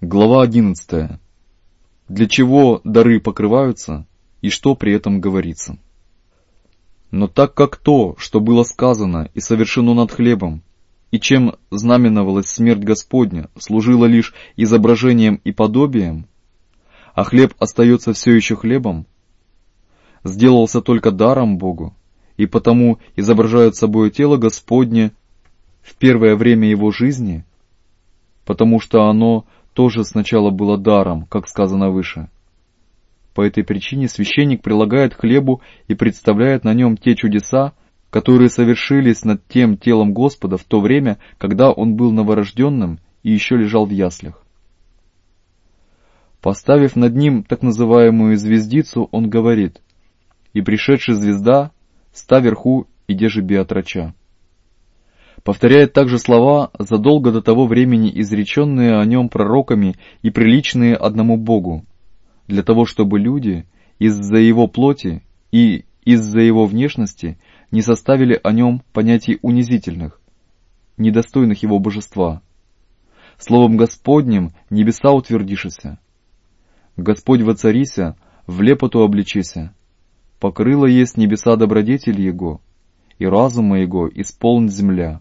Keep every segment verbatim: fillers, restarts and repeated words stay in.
Глава одиннадцатая. Для чего дары покрываются и что при этом говорится? Но так как то, что было сказано и совершено над хлебом, и чем знаменовалась смерть Господня, служило лишь изображением и подобием, а хлеб остается все еще хлебом, сделался только даром Богу, и потому изображает собой тело Господне в первое время его жизни, потому что оно тоже сначала было даром, как сказано выше. По этой причине священник прилагает к хлебу и представляет на нем те чудеса, которые совершились над тем телом Господа в то время, когда он был новорожденным и еще лежал в яслях. Поставив над ним так называемую звездицу, он говорит: «И пришедшая звезда, ста вверху и держи биотрача». Повторяет также слова, задолго до того времени изреченные о нем пророками и приличные одному Богу, для того, чтобы люди из-за его плоти и из-за его внешности не составили о нем понятий унизительных, недостойных его божества. Словом Господним небеса утвердишися. Господь воцарися, в лепоту обличися. Покрыла есть небеса добродетель Его, и разума Его исполнит земля.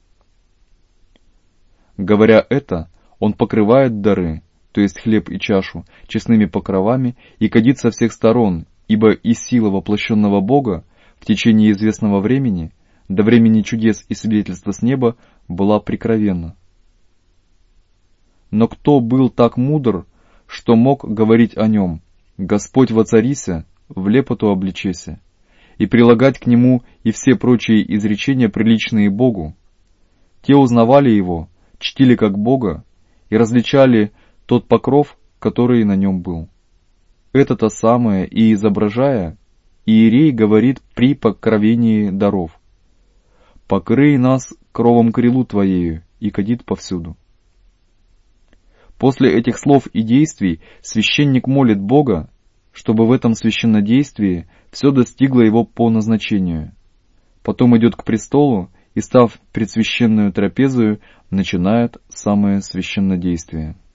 Говоря это, он покрывает дары, то есть хлеб и чашу, честными покровами и кадит со всех сторон, ибо и сила воплощенного Бога в течение известного времени, до времени чудес и свидетельства с неба, была прикровенна. Но кто был так мудр, что мог говорить о нем: «Господь воцарися, в лепоту обличеся», и прилагать к нему и все прочие изречения, приличные Богу? Те узнавали его, чтили как Бога и различали тот покров, который на нем был. Это-то самое и изображая, иерей говорит при покровении даров: «Покрый нас кровом крилу Твоею», и кадит повсюду. После этих слов и действий священник молит Бога, чтобы в этом священнодействии все достигло его по назначению. Потом идет к престолу и, став пред священную трапезою, начинает самое священнодействие.